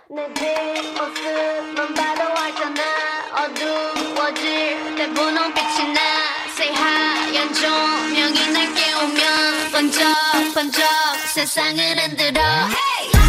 내 뒷모습만 봐도 알잖아. 어두워질 때 분홍빛이 나. 새하얀 조명이 날 깨우면 번쩍번쩍 세상을 흔들어. Hey!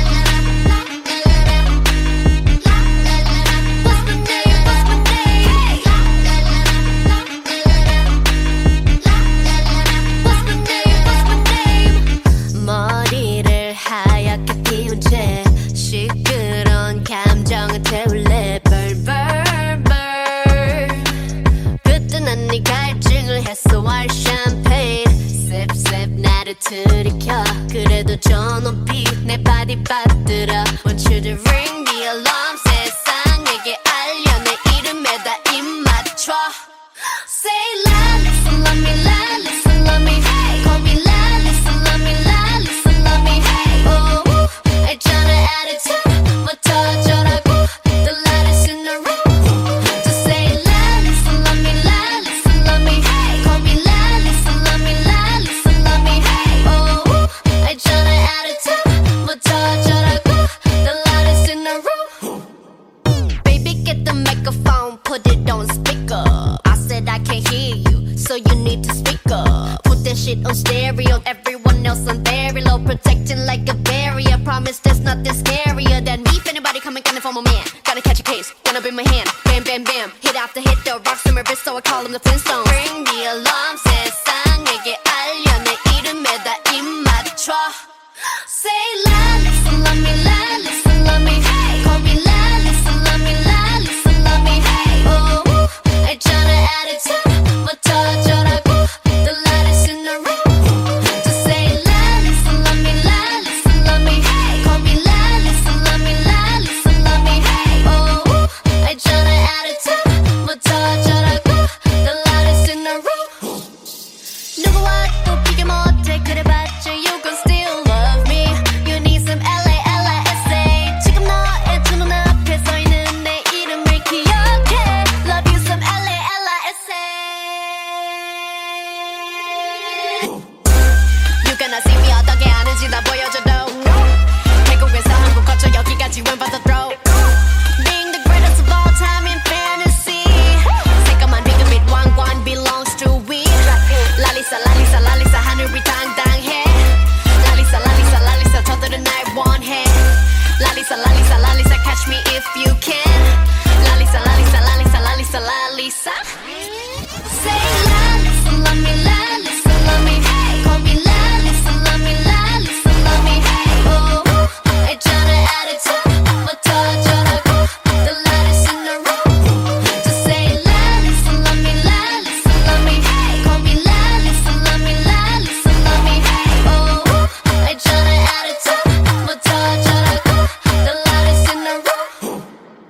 머리를 하얗게 피운 채 시끄러운 감정을 태울래. 벌벌벌 그때는 네 갈증을 해소할 샴페인 셉셉 나를 들이켜. 그래도 저 높이 내 바디 받들어. Want you to ring the alarm. 세상에게 알려 내 이름에다 입 맞춰. Say la, listen, love me, la, listen, love me, hey. Call me la, listen, love me, la, listen, love me, hey. Oh, 있잖아 attitude, 부터 어쩌라고. The lightest in the room. Just say la, listen, love me, la, listen, love me, hey. Call me la, listen, love me, la, listen, love me, hey. Oh, 있잖아 attitude, 부터 어쩌라고. The lightest in the room. Baby, get the microphone, put it on speaker. I can't hear you, so you need to speak up. Put that shit on stereo, everyone else on very low. Protecting like a barrier, promise there's nothing scarier than me. If anybody coming for my man, gotta catch a case, gonna be my hand. Bam, bam, bam, hit after hit, the rocks in my wrist, so I call them the Flintstones. Ring the alarm, 세상에게 알려 내 이름에다 입 맞춰. Say la, listen, love me, la, listen, love me, hey. Call me la, listen, love me, la, listen, love me, hey. Oh, 있잖아 attitude, 부터 어쩌라고. The lightest in the room. Just say la, listen, love me, la, listen, love me, hey. Call me la, listen, love me, la, listen, love me, hey. Oh, 있잖아 attitude, 부터 어쩌라고. The lightest in the room. 누구와 또 비교 못해 그래봤자 you gon' still love me. You need some LALISA. 지금 너의 두 눈앞에 서있는 내 이름을 기억해. Love you some LALISA. You gonna see me 어떻게 하는지 다 보여줘도 태국에서 한국 거쳐 여기까지 when but the throw. Being the greatest of all time in fantasy. 새까만 비그빛 왕관 belongs to we. 랄리사 랄리사 랄리사 하늘이 당당해. 랄리사 랄리사 랄리사 저들은 날 원해. 랄리사 랄리사 랄리사 catch me if you can. 랄리사 랄리사 랄리사 랄리사 랄리사. Say la, listen, love me, la, listen, love me, hey. Call me la, listen, love me, la, listen, love me, hey. Oh, 있잖아 attitude, 부터 어쩌라고. The lightest in the room. Just say la, listen, love me, la, listen, love me, hey. Call me la, listen, love me, la, listen, love me, hey. Oh, 있잖아 attitude, 부터 어쩌라고. The lightest in the room.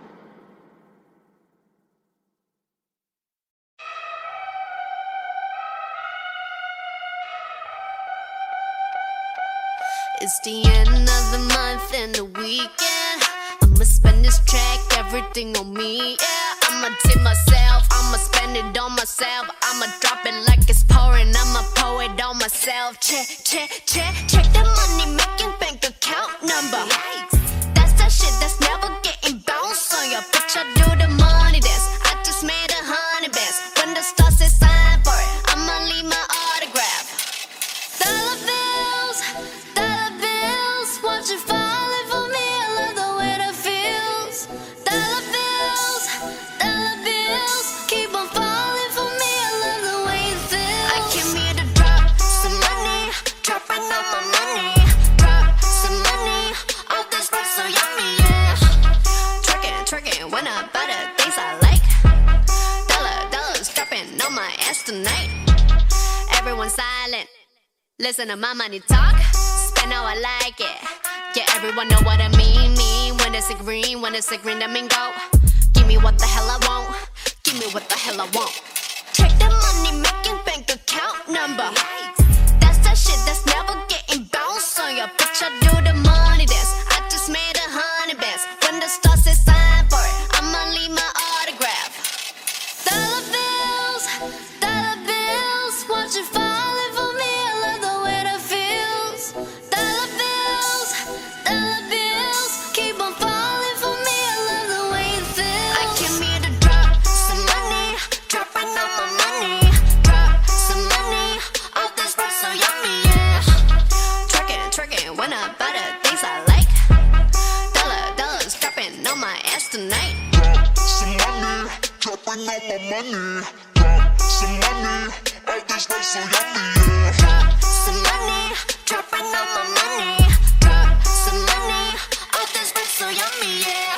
It's the end of the month and the weekend. I'ma spend this track, everything on me, yeah. I'ma tip myself, I'ma spend it on myself. I'ma drop it like it's pouring, I'ma pour it on myself. Check, check, check, check the money making bank account number. That's that shit that's never getting bounced on your bitch. I do the money dance, I just made 100 bands. When the stars say sign for it, I'ma leave my autograph. Dollar bills, watch it falling for me. I love the way that feels. Dollar bills, keep on falling for me. I love the way it feels. I came here to drop some money, dropping all my money. Drop some money, all this stuff so yummy, yeah. Twerking when I buy the things I like. Dollars dropping on my ass tonight. Everyone silent. Listen to my money talk, spend how I like it. Yeah, everyone know what I mean. When it's a green, that mean go. Give me what the hell I want, give me what the hell I want. Check the money making bank account number. That's that shit that's never getting bounced on your bitch. I do the money dance, I just made 100 bands. When the stars say sign for it, I'ma leave my autograph. Dollar bills, watch it falling for me. I love the way that feels. Dollar bills, keep on falling. my money. Drop some money. All this life so yummy, yeah. Drop some money, dropping all my money. Drop some money, all this life so yummy, yeah.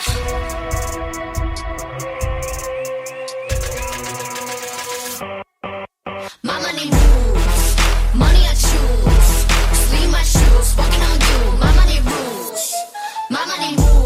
My money moves, money I choose. Sleeve my shoes, walking on you. My money rules, my money moves.